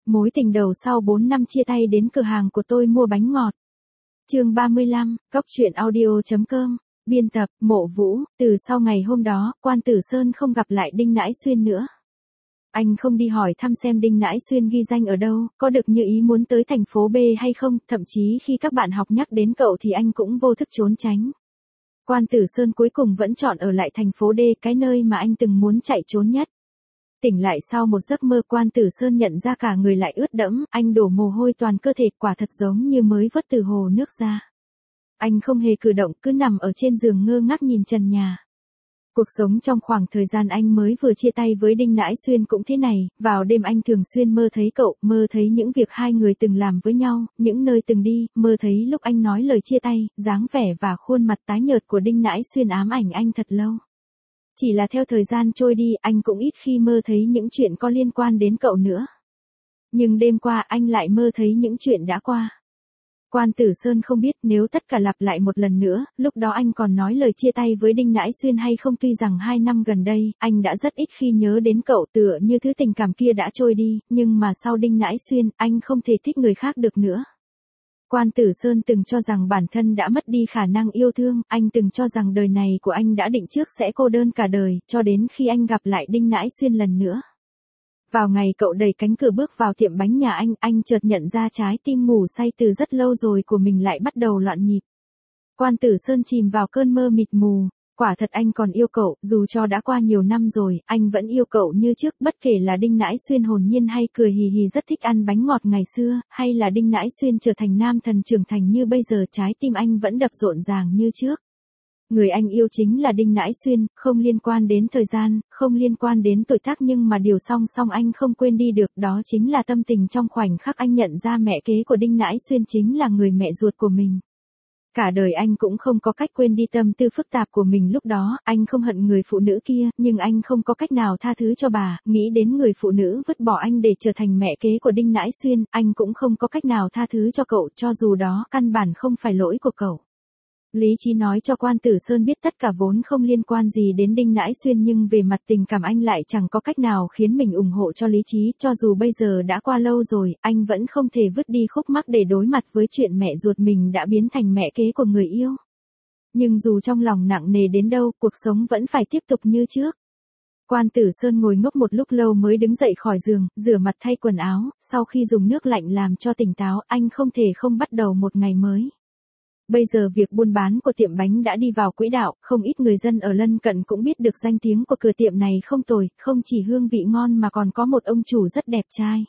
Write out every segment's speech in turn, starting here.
mối tình đầu sau 4 năm chia tay đến cửa hàng của tôi mua bánh ngọt. Chương 35, Cóc truyện audio.com, biên tập, Mộ Vũ. Từ sau ngày hôm đó, Quan Tử Sơn không gặp lại Đinh Nãi Xuyên nữa. Anh không đi hỏi thăm xem Đinh Nãi Xuyên ghi danh ở đâu, có được như ý muốn tới thành phố B hay không, thậm chí khi các bạn học nhắc đến cậu thì anh cũng vô thức trốn tránh. Quan Tử Sơn cuối cùng vẫn chọn ở lại thành phố D, cái nơi mà anh từng muốn chạy trốn nhất. Tỉnh lại sau một giấc mơ, Quan Tử Sơn nhận ra cả người lại ướt đẫm, anh đổ mồ hôi toàn cơ thể, quả thật giống như mới vớt từ hồ nước ra. Anh không hề cử động, cứ nằm ở trên giường ngơ ngác nhìn trần nhà. Cuộc sống trong khoảng thời gian anh mới vừa chia tay với Đinh Nãi Xuyên cũng thế này, vào đêm anh thường xuyên mơ thấy cậu, mơ thấy những việc hai người từng làm với nhau, những nơi từng đi, mơ thấy lúc anh nói lời chia tay, dáng vẻ và khuôn mặt tái nhợt của Đinh Nãi Xuyên ám ảnh anh thật lâu. Chỉ là theo thời gian trôi đi, anh cũng ít khi mơ thấy những chuyện có liên quan đến cậu nữa. Nhưng đêm qua anh lại mơ thấy những chuyện đã qua. Quan Tử Sơn không biết nếu tất cả lặp lại một lần nữa, lúc đó anh còn nói lời chia tay với Đinh Nãi Xuyên hay không. Tuy rằng 2 năm gần đây, anh đã rất ít khi nhớ đến cậu, tựa như thứ tình cảm kia đã trôi đi, nhưng mà sau Đinh Nãi Xuyên, anh không thể thích người khác được nữa. Quan Tử Sơn từng cho rằng bản thân đã mất đi khả năng yêu thương, anh từng cho rằng đời này của anh đã định trước sẽ cô đơn cả đời, cho đến khi anh gặp lại Đinh Nãi Xuyên lần nữa. Vào ngày cậu đẩy cánh cửa bước vào tiệm bánh nhà anh chợt nhận ra trái tim ngủ say từ rất lâu rồi của mình lại bắt đầu loạn nhịp. Quan Tử Sơn chìm vào cơn mơ mịt mù. Quả thật anh còn yêu cậu, dù cho đã qua nhiều năm rồi, anh vẫn yêu cậu như trước, bất kể là Đinh Nãi Xuyên hồn nhiên hay cười hì hì rất thích ăn bánh ngọt ngày xưa, hay là Đinh Nãi Xuyên trở thành nam thần trưởng thành như bây giờ, trái tim anh vẫn đập rộn ràng như trước. Người anh yêu chính là Đinh Nãi Xuyên, không liên quan đến thời gian, không liên quan đến tuổi tác, nhưng mà điều song song anh không quên đi được, đó chính là tâm tình trong khoảnh khắc anh nhận ra mẹ kế của Đinh Nãi Xuyên chính là người mẹ ruột của mình. Cả đời anh cũng không có cách quên đi tâm tư phức tạp của mình lúc đó, anh không hận người phụ nữ kia, nhưng anh không có cách nào tha thứ cho bà, nghĩ đến người phụ nữ vứt bỏ anh để trở thành mẹ kế của Đinh Nãi Xuyên, anh cũng không có cách nào tha thứ cho cậu, cho dù đó căn bản không phải lỗi của cậu. Lý trí nói cho Quan Tử Sơn biết tất cả vốn không liên quan gì đến Đinh Nãi Xuyên, nhưng về mặt tình cảm anh lại chẳng có cách nào khiến mình ủng hộ cho lý trí, cho dù bây giờ đã qua lâu rồi, anh vẫn không thể vứt đi khúc mắc để đối mặt với chuyện mẹ ruột mình đã biến thành mẹ kế của người yêu. Nhưng dù trong lòng nặng nề đến đâu, cuộc sống vẫn phải tiếp tục như trước. Quan Tử Sơn ngồi ngốc một lúc lâu mới đứng dậy khỏi giường, rửa mặt thay quần áo, sau khi dùng nước lạnh làm cho tỉnh táo, anh không thể không bắt đầu một ngày mới. Bây giờ việc buôn bán của tiệm bánh đã đi vào quỹ đạo, không ít người dân ở lân cận cũng biết được danh tiếng của cửa tiệm này không tồi, không chỉ hương vị ngon mà còn có một ông chủ rất đẹp trai.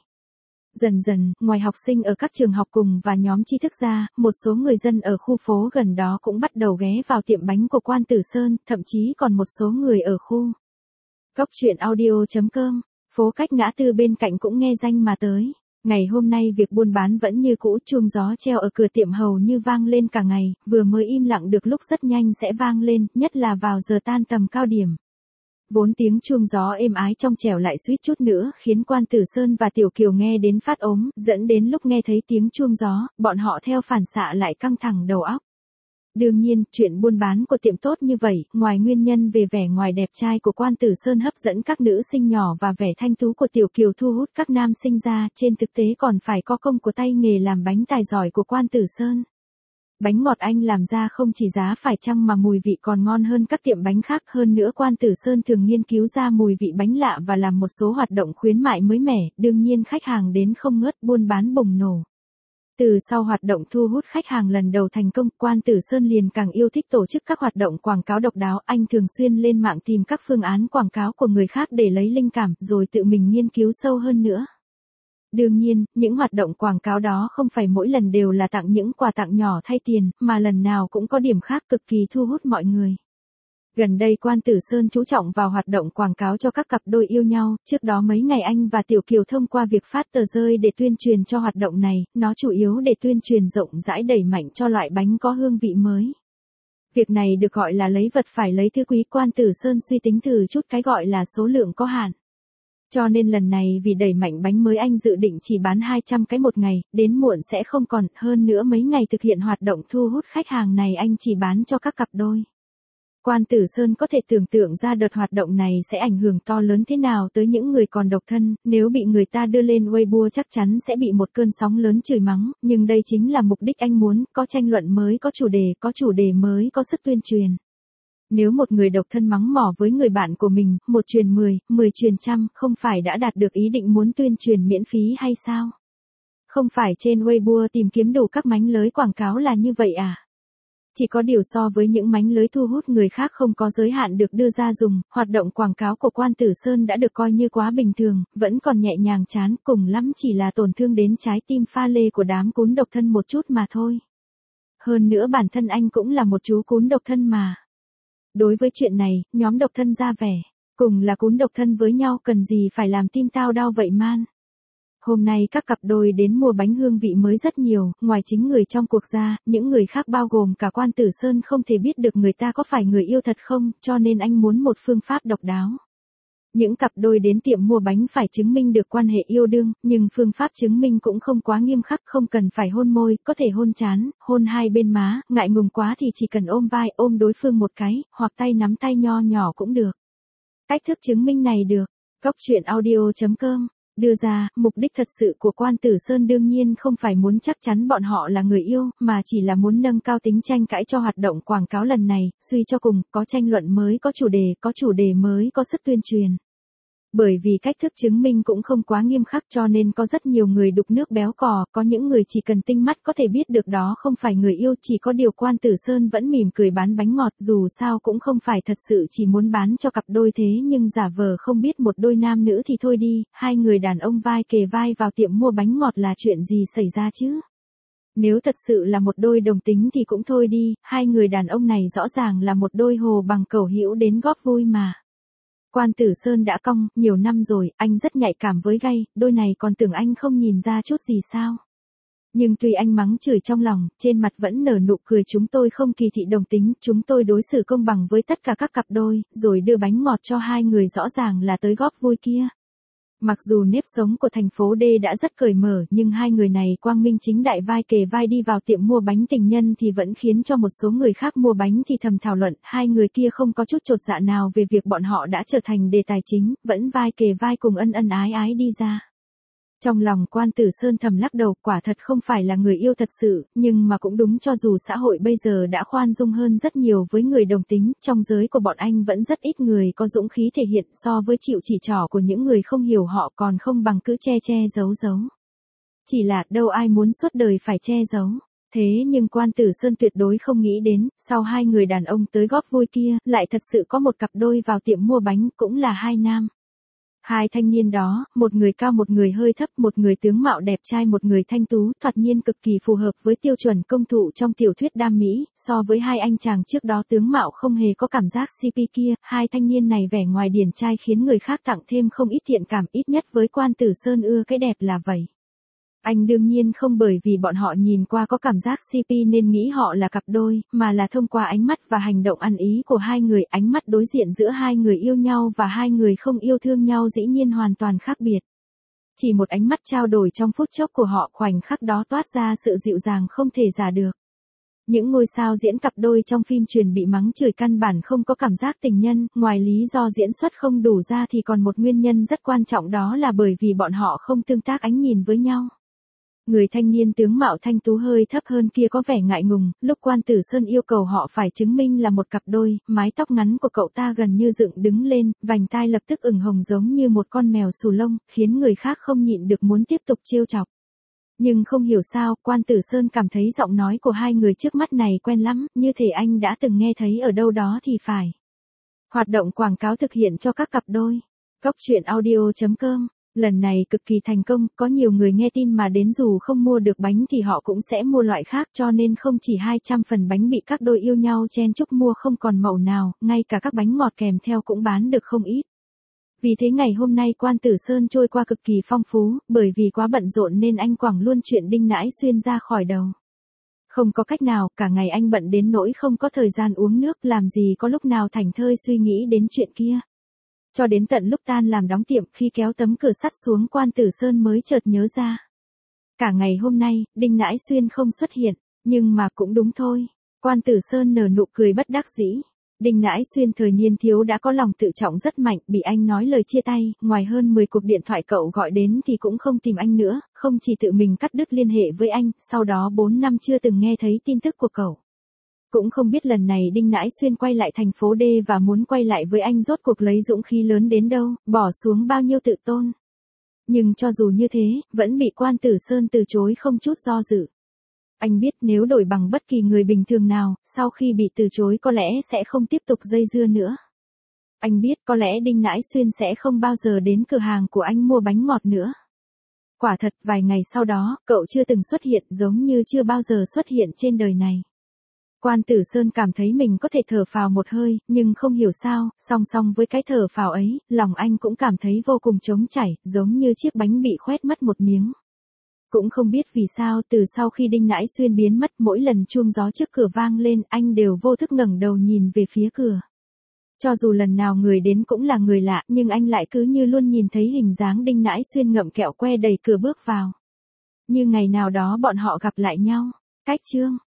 Dần dần, ngoài học sinh ở các trường học cùng và nhóm tri thức ra, một số người dân ở khu phố gần đó cũng bắt đầu ghé vào tiệm bánh của Quan Tử Sơn, thậm chí còn một số người ở khu Cóc truyện audio.com, phố cách ngã tư bên cạnh cũng nghe danh mà tới. Ngày hôm nay việc buôn bán vẫn như cũ, chuông gió treo ở cửa tiệm hầu như vang lên cả ngày, vừa mới im lặng được lúc rất nhanh sẽ vang lên, nhất là vào giờ tan tầm cao điểm. Vốn tiếng chuông gió êm ái trong trẻo lại suýt chút nữa khiến Quan Tử Sơn và Tiểu Kiều nghe đến phát ốm, dẫn đến lúc nghe thấy tiếng chuông gió, bọn họ theo phản xạ lại căng thẳng đầu óc. Đương nhiên, chuyện buôn bán của tiệm tốt như vậy, ngoài nguyên nhân về vẻ ngoài đẹp trai của Quan Tử Sơn hấp dẫn các nữ sinh nhỏ và vẻ thanh tú của Tiểu Kiều thu hút các nam sinh ra, trên thực tế còn phải có công của tay nghề làm bánh tài giỏi của Quan Tử Sơn. Bánh ngọt anh làm ra không chỉ giá phải chăng mà mùi vị còn ngon hơn các tiệm bánh khác, hơn nữa Quan Tử Sơn thường nghiên cứu ra mùi vị bánh lạ và làm một số hoạt động khuyến mại mới mẻ, đương nhiên khách hàng đến không ngớt, buôn bán bùng nổ. Từ sau hoạt động thu hút khách hàng lần đầu thành công, Quan Tử Sơn liền càng yêu thích tổ chức các hoạt động quảng cáo độc đáo, anh thường xuyên lên mạng tìm các phương án quảng cáo của người khác để lấy linh cảm, rồi tự mình nghiên cứu sâu hơn nữa. Đương nhiên, những hoạt động quảng cáo đó không phải mỗi lần đều là tặng những quà tặng nhỏ thay tiền, mà lần nào cũng có điểm khác cực kỳ thu hút mọi người. Gần đây Quan Tử Sơn chú trọng vào hoạt động quảng cáo cho các cặp đôi yêu nhau, trước đó mấy ngày anh và Tiểu Kiều thông qua việc phát tờ rơi để tuyên truyền cho hoạt động này, nó chủ yếu để tuyên truyền rộng rãi đẩy mạnh cho loại bánh có hương vị mới. Việc này được gọi là lấy vật phải lấy thứ quý, Quan Tử Sơn suy tính từ chút cái gọi là số lượng có hạn. Cho nên lần này vì đẩy mạnh bánh mới anh dự định chỉ bán 200 cái một ngày, đến muộn sẽ không còn, hơn nữa mấy ngày thực hiện hoạt động thu hút khách hàng này anh chỉ bán cho các cặp đôi. Quan Tử Sơn có thể tưởng tượng ra đợt hoạt động này sẽ ảnh hưởng to lớn thế nào tới những người còn độc thân, nếu bị người ta đưa lên Weibo chắc chắn sẽ bị một cơn sóng lớn chửi mắng, nhưng đây chính là mục đích anh muốn, có tranh luận mới, có chủ đề mới, có sức tuyên truyền. Nếu một người độc thân mắng mỏ với người bạn của mình, 1 truyền 10, 10 truyền trăm, không phải đã đạt được ý định muốn tuyên truyền miễn phí hay sao? Không phải trên Weibo tìm kiếm đủ các mánh lới quảng cáo là như vậy à? Chỉ có điều so với những mánh lới thu hút người khác không có giới hạn được đưa ra dùng, hoạt động quảng cáo của Quan Tử Sơn đã được coi như quá bình thường, vẫn còn nhẹ nhàng chán, cùng lắm chỉ là tổn thương đến trái tim pha lê của đám cún độc thân một chút mà thôi. Hơn nữa bản thân anh cũng là một chú cún độc thân mà. Đối với chuyện này, nhóm độc thân ra vẻ, cùng là cún độc thân với nhau cần gì phải làm tim tao đau vậy man. Hôm nay các cặp đôi đến mua bánh hương vị mới rất nhiều, ngoài chính người trong cuộc ra, những người khác bao gồm cả Quan Tử Sơn không thể biết được người ta có phải người yêu thật không, cho nên anh muốn một phương pháp độc đáo. Những cặp đôi đến tiệm mua bánh phải chứng minh được quan hệ yêu đương, nhưng phương pháp chứng minh cũng không quá nghiêm khắc, không cần phải hôn môi, có thể hôn trán, hôn hai bên má, ngại ngùng quá thì chỉ cần ôm vai, ôm đối phương một cái, hoặc tay nắm tay nho nhỏ cũng được. Cách thức chứng minh này được, goctruyện.audio.com đưa ra, mục đích thật sự của Quan Tử Sơn đương nhiên không phải muốn chắc chắn bọn họ là người yêu, mà chỉ là muốn nâng cao tính tranh cãi cho hoạt động quảng cáo lần này, suy cho cùng, có tranh luận mới, có chủ đề mới, có sức tuyên truyền. Bởi vì cách thức chứng minh cũng không quá nghiêm khắc cho nên có rất nhiều người đục nước béo cò, có những người chỉ cần tinh mắt có thể biết được đó không phải người yêu, chỉ có điều Quan Tử Sơn vẫn mỉm cười bán bánh ngọt, dù sao cũng không phải thật sự chỉ muốn bán cho cặp đôi thế nhưng giả vờ không biết một đôi nam nữ thì thôi đi, hai người đàn ông vai kề vai vào tiệm mua bánh ngọt là chuyện gì xảy ra chứ? Nếu thật sự là một đôi đồng tính thì cũng thôi đi, hai người đàn ông này rõ ràng là một đôi hồ bằng cẩu hữu đến góp vui mà. Quan Tử Sơn đã cong, nhiều năm rồi, anh rất nhạy cảm với gay, đôi này còn tưởng anh không nhìn ra chút gì sao. Nhưng tuy anh mắng chửi trong lòng, trên mặt vẫn nở nụ cười, chúng tôi không kỳ thị đồng tính, chúng tôi đối xử công bằng với tất cả các cặp đôi, rồi đưa bánh ngọt cho hai người rõ ràng là tới góp vui kia. Mặc dù nếp sống của thành phố D đã rất cởi mở, nhưng hai người này quang minh chính đại vai kề vai đi vào tiệm mua bánh tình nhân thì vẫn khiến cho một số người khác mua bánh thì thầm thảo luận, hai người kia không có chút chột dạ nào về việc bọn họ đã trở thành đề tài chính, vẫn vai kề vai cùng ân ân ái ái đi ra. Trong lòng Quan Tử Sơn thầm lắc đầu, quả thật không phải là người yêu thật sự, nhưng mà cũng đúng, cho dù xã hội bây giờ đã khoan dung hơn rất nhiều với người đồng tính, trong giới của bọn anh vẫn rất ít người có dũng khí thể hiện, so với chịu chỉ trỏ của những người không hiểu họ còn không bằng cứ che giấu. Chỉ là đâu ai muốn suốt đời phải che giấu. Thế nhưng Quan Tử Sơn tuyệt đối không nghĩ đến, sau hai người đàn ông tới góp vui kia, lại thật sự có một cặp đôi vào tiệm mua bánh, cũng là hai nam. Hai thanh niên đó, một người cao một người hơi thấp, một người tướng mạo đẹp trai một người thanh tú, thoạt nhiên cực kỳ phù hợp với tiêu chuẩn công thụ trong tiểu thuyết đam mỹ, so với hai anh chàng trước đó tướng mạo không hề có cảm giác CP kia, hai thanh niên này vẻ ngoài điển trai khiến người khác tặng thêm không ít thiện cảm, ít nhất với Quan Tử Sơn ưa cái đẹp là vậy. Anh đương nhiên không bởi vì bọn họ nhìn qua có cảm giác CP nên nghĩ họ là cặp đôi, mà là thông qua ánh mắt và hành động ăn ý của hai người, ánh mắt đối diện giữa hai người yêu nhau và hai người không yêu thương nhau dĩ nhiên hoàn toàn khác biệt. Chỉ một ánh mắt trao đổi trong phút chốc của họ, khoảnh khắc đó toát ra sự dịu dàng không thể giả được. Những ngôi sao diễn cặp đôi trong phim truyền bị mắng chửi căn bản không có cảm giác tình nhân, ngoài lý do diễn xuất không đủ ra thì còn một nguyên nhân rất quan trọng, đó là bởi vì bọn họ không tương tác ánh nhìn với nhau. Người thanh niên tướng mạo thanh tú hơi thấp hơn kia có vẻ ngại ngùng, lúc Quan Tử Sơn yêu cầu họ phải chứng minh là một cặp đôi, mái tóc ngắn của cậu ta gần như dựng đứng lên, vành tai lập tức ửng hồng giống như một con mèo xù lông, khiến người khác không nhịn được muốn tiếp tục trêu chọc. Nhưng không hiểu sao, Quan Tử Sơn cảm thấy giọng nói của hai người trước mắt này quen lắm, như thể anh đã từng nghe thấy ở đâu đó thì phải. Hoạt động quảng cáo thực hiện cho các cặp đôi. goctruyện.audio.com lần này cực kỳ thành công, có nhiều người nghe tin mà đến dù không mua được bánh thì họ cũng sẽ mua loại khác, cho nên không chỉ 200 phần bánh bị các đôi yêu nhau chen chúc mua không còn mẩu nào, ngay cả các bánh ngọt kèm theo cũng bán được không ít. Vì thế ngày hôm nay Quan Tử Sơn trôi qua cực kỳ phong phú, bởi vì quá bận rộn nên anh quẳng luôn chuyện Đinh Nãi Xuyên ra khỏi đầu. Không có cách nào, cả ngày anh bận đến nỗi không có thời gian uống nước, làm gì có lúc nào thảnh thơi suy nghĩ đến chuyện kia. Cho đến tận lúc tan làm đóng tiệm, khi kéo tấm cửa sắt xuống Quan Tử Sơn mới chợt nhớ ra. Cả ngày hôm nay, Đinh Nãi Xuyên không xuất hiện, nhưng mà cũng đúng thôi. Quan Tử Sơn nở nụ cười bất đắc dĩ. Đinh Nãi Xuyên thời niên thiếu đã có lòng tự trọng rất mạnh, bị anh nói lời chia tay, ngoài hơn 10 cuộc điện thoại cậu gọi đến thì cũng không tìm anh nữa, không chỉ tự mình cắt đứt liên hệ với anh, sau đó 4 năm chưa từng nghe thấy tin tức của cậu. Cũng không biết lần này Đinh Nãi Xuyên quay lại thành phố D và muốn quay lại với anh rốt cuộc lấy dũng khí lớn đến đâu, bỏ xuống bao nhiêu tự tôn. Nhưng cho dù như thế, vẫn bị Quan Tử Sơn từ chối không chút do dự. Anh biết nếu đổi bằng bất kỳ người bình thường nào, sau khi bị từ chối có lẽ sẽ không tiếp tục dây dưa nữa. Anh biết có lẽ Đinh Nãi Xuyên sẽ không bao giờ đến cửa hàng của anh mua bánh ngọt nữa. Quả thật vài ngày sau đó, cậu chưa từng xuất hiện giống như chưa bao giờ xuất hiện trên đời này. Quan Tử Sơn cảm thấy mình có thể thở phào một hơi, nhưng không hiểu sao, song song với cái thở phào ấy, lòng anh cũng cảm thấy vô cùng trống trải, giống như chiếc bánh bị khoét mất một miếng. Cũng không biết vì sao từ sau khi Đinh Nãi Xuyên biến mất mỗi lần chuông gió trước cửa vang lên anh đều vô thức ngẩng đầu nhìn về phía cửa. Cho dù lần nào người đến cũng là người lạ nhưng anh lại cứ như luôn nhìn thấy hình dáng Đinh Nãi Xuyên ngậm kẹo que đẩy cửa bước vào. Như ngày nào đó bọn họ gặp lại nhau. Cách chương